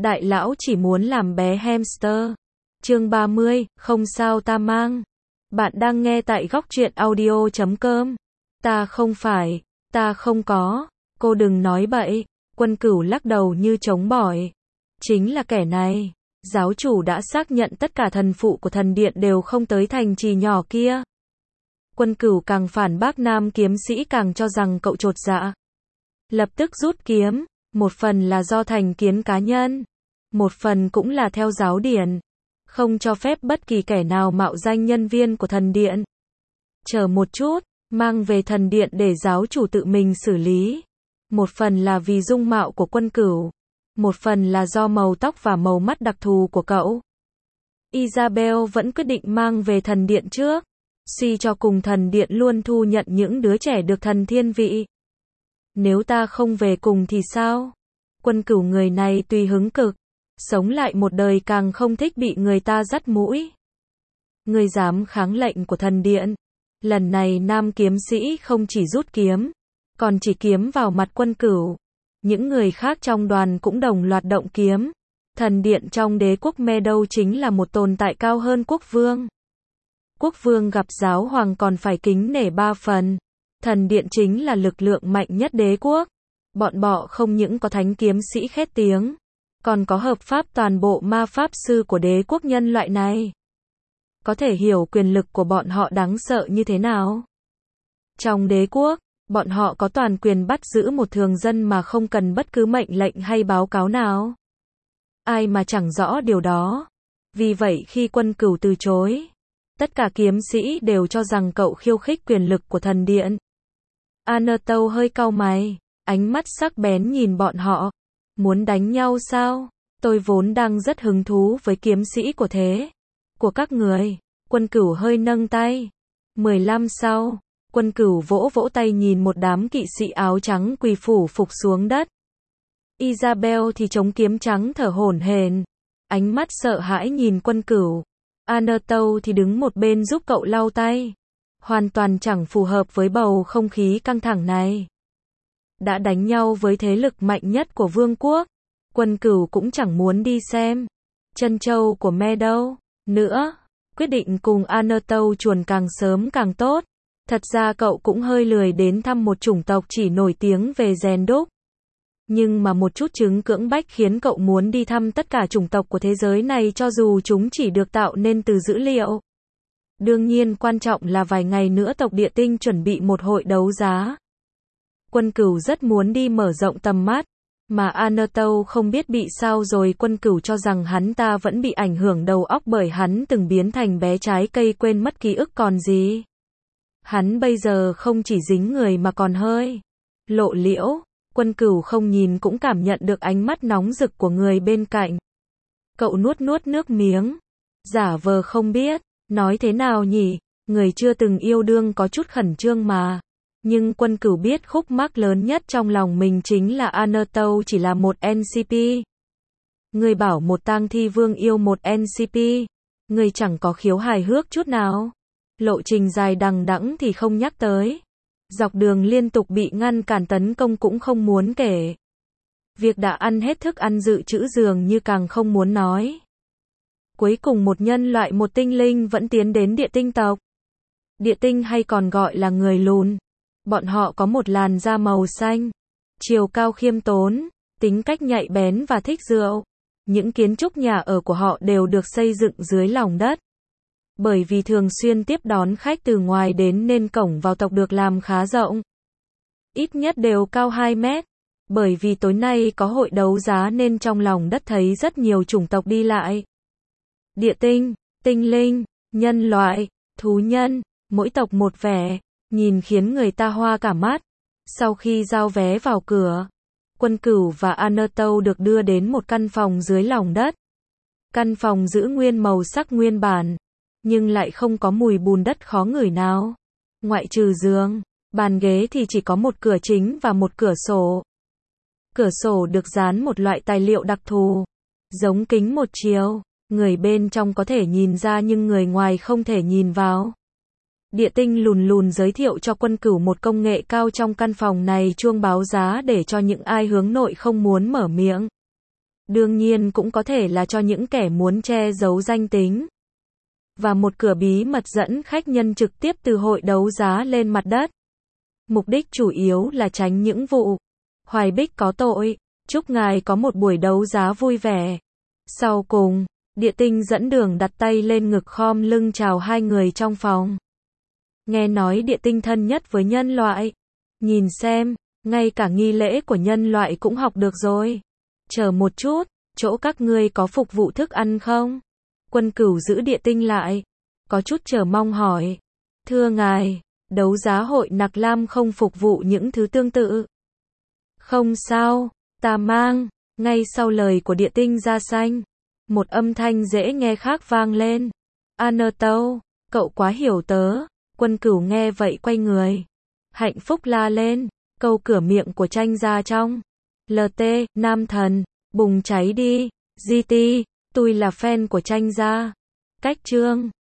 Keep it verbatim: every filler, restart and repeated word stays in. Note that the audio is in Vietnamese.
Đại lão chỉ muốn làm bé hamster. Chương ba mươi, không sao ta mang. Bạn đang nghe tại góc truyện audio chấm com. Ta không phải, ta không có, cô đừng nói bậy. Quân Cửu lắc đầu như chống bỏi. Chính là kẻ này. Giáo chủ đã xác nhận tất cả thần phụ của thần điện đều không tới thành trì nhỏ kia. Quân Cửu càng phản bác nam kiếm sĩ càng cho rằng cậu chột dạ. Lập tức rút kiếm, một phần là do thành kiến cá nhân, một phần cũng là theo giáo điển, không cho phép bất kỳ kẻ nào mạo danh nhân viên của thần điện. Chờ một chút, mang về thần điện để giáo chủ tự mình xử lý. Một phần là vì dung mạo của Quân Cửu, một phần là do màu tóc và màu mắt đặc thù của cậu. Isabel vẫn quyết định mang về thần điện trước, suy cho cùng thần điện luôn thu nhận những đứa trẻ được thần thiên vị. Nếu ta không về cùng thì sao? Quân Cửu người này tùy hứng cực, sống lại một đời càng không thích bị người ta dắt mũi. Ngươi dám kháng lệnh của thần điện. Lần này nam kiếm sĩ không chỉ rút kiếm, còn chỉ kiếm vào mặt Quân Cửu. Những người khác trong đoàn cũng đồng loạt động kiếm. Thần điện trong đế quốc Meadow chính là một tồn tại cao hơn quốc vương. Quốc vương gặp giáo hoàng còn phải kính nể ba phần. Thần điện chính là lực lượng mạnh nhất đế quốc. Bọn bọ không những có thánh kiếm sĩ khét tiếng, còn có hợp pháp toàn bộ ma pháp sư của đế quốc nhân loại này. Có thể hiểu quyền lực của bọn họ đáng sợ như thế nào. Trong đế quốc, bọn họ có toàn quyền bắt giữ một thường dân mà không cần bất cứ mệnh lệnh hay báo cáo nào. Ai mà chẳng rõ điều đó. Vì vậy khi Quân Cửu từ chối, tất cả kiếm sĩ đều cho rằng cậu khiêu khích quyền lực của thần điện. Anatole hơi cau mày, ánh mắt sắc bén nhìn bọn họ. Muốn đánh nhau sao? Tôi vốn đang rất hứng thú với kiếm sĩ của thế của các người. Quân Cửu hơi nâng tay. mười lăm sau, Quân Cửu vỗ vỗ tay nhìn một đám kỵ sĩ áo trắng quỳ phủ phục xuống đất. Isabel thì chống kiếm trắng thở hổn hển, ánh mắt sợ hãi nhìn Quân Cửu. Anatole thì đứng một bên giúp cậu lau tay. Hoàn toàn chẳng phù hợp với bầu không khí căng thẳng này. Đã đánh nhau với thế lực mạnh nhất của vương quốc, Quân Cửu cũng chẳng muốn đi xem chân châu của Meadow nữa. Quyết định cùng Anatole chuồn càng sớm càng tốt. Thật ra cậu cũng hơi lười đến thăm một chủng tộc chỉ nổi tiếng về rèn đúc. Nhưng mà một chút chứng cưỡng bách khiến cậu muốn đi thăm tất cả chủng tộc của thế giới này cho dù chúng chỉ được tạo nên từ dữ liệu. Đương nhiên quan trọng là vài ngày nữa tộc Địa Tinh chuẩn bị một hội đấu giá. Quân Cửu rất muốn đi mở rộng tầm mắt, mà Anatole không biết bị sao rồi. Quân Cửu cho rằng hắn ta vẫn bị ảnh hưởng đầu óc bởi hắn từng biến thành bé trái cây quên mất ký ức còn gì. Hắn bây giờ không chỉ dính người mà còn hơi lộ liễu. Quân Cửu không nhìn cũng cảm nhận được ánh mắt nóng rực của người bên cạnh. Cậu nuốt nuốt nước miếng, giả vờ không biết, nói thế nào nhỉ, người chưa từng yêu đương có chút khẩn trương mà. Nhưng Quân Cửu biết khúc mắc lớn nhất trong lòng mình chính là Anatole chỉ là một en xê pê. Người bảo một tang thi vương yêu một en xê pê, người chẳng có khiếu hài hước chút nào. Lộ trình dài đằng đẵng thì không nhắc tới. Dọc đường liên tục bị ngăn cản tấn công cũng không muốn kể. Việc đã ăn hết thức ăn dự trữ dường như càng không muốn nói. Cuối cùng một nhân loại một tinh linh vẫn tiến đến địa tinh tộc. Địa tinh hay còn gọi là người lùn. Bọn họ có một làn da màu xanh, chiều cao khiêm tốn, tính cách nhạy bén và thích rượu. Những kiến trúc nhà ở của họ đều được xây dựng dưới lòng đất. Bởi vì thường xuyên tiếp đón khách từ ngoài đến nên cổng vào tộc được làm khá rộng. Ít nhất đều cao hai mét. Bởi vì tối nay có hội đấu giá nên trong lòng đất thấy rất nhiều chủng tộc đi lại. Địa tinh, tinh linh, nhân loại, thú nhân, mỗi tộc một vẻ, nhìn khiến người ta hoa cả mắt. Sau khi giao vé vào cửa, Quân Cửu và Anatole được đưa đến một căn phòng dưới lòng đất. Căn phòng giữ nguyên màu sắc nguyên bản, nhưng lại không có mùi bùn đất khó ngửi nào. Ngoại trừ giường, bàn ghế thì chỉ có một cửa chính và một cửa sổ. Cửa sổ được dán một loại tài liệu đặc thù, giống kính một chiều, người bên trong có thể nhìn ra nhưng người ngoài không thể nhìn vào. Địa tinh lùn lùn giới thiệu cho Quân Cửu một công nghệ cao trong căn phòng này, chuông báo giá để cho những ai hướng nội không muốn mở miệng. đương nhiên cũng có thể là cho những kẻ muốn che giấu danh tính. Và một cửa bí mật dẫn khách nhân trực tiếp từ hội đấu giá lên mặt đất. Mục đích chủ yếu là tránh những vụ Hoài Bích có tội. Chúc ngài có một buổi đấu giá vui vẻ. Sau cùng, Địa Tinh dẫn đường đặt tay lên ngực khom lưng chào hai người trong phòng. Nghe nói Địa Tinh thân nhất với nhân loại. Nhìn xem, ngay cả nghi lễ của nhân loại cũng học được rồi. Chờ một chút, chỗ các ngươi có phục vụ thức ăn không? Quân Cửu giữ Địa Tinh lại, có chút chờ mong hỏi. Thưa ngài, đấu giá hội Nặc Lam không phục vụ những thứ tương tự. Không sao, ta mang. Ngay sau lời của Địa Tinh da xanh, một âm thanh dễ nghe khác vang lên. Anatâu, cậu quá hiểu tớ. Quân Cửu nghe vậy quay người, hạnh phúc la lên, câu cửa miệng của tranh ra trong. lờ tê, nam thần, bùng cháy đi. giê tê, tôi là fan của tranh gia. Cách chương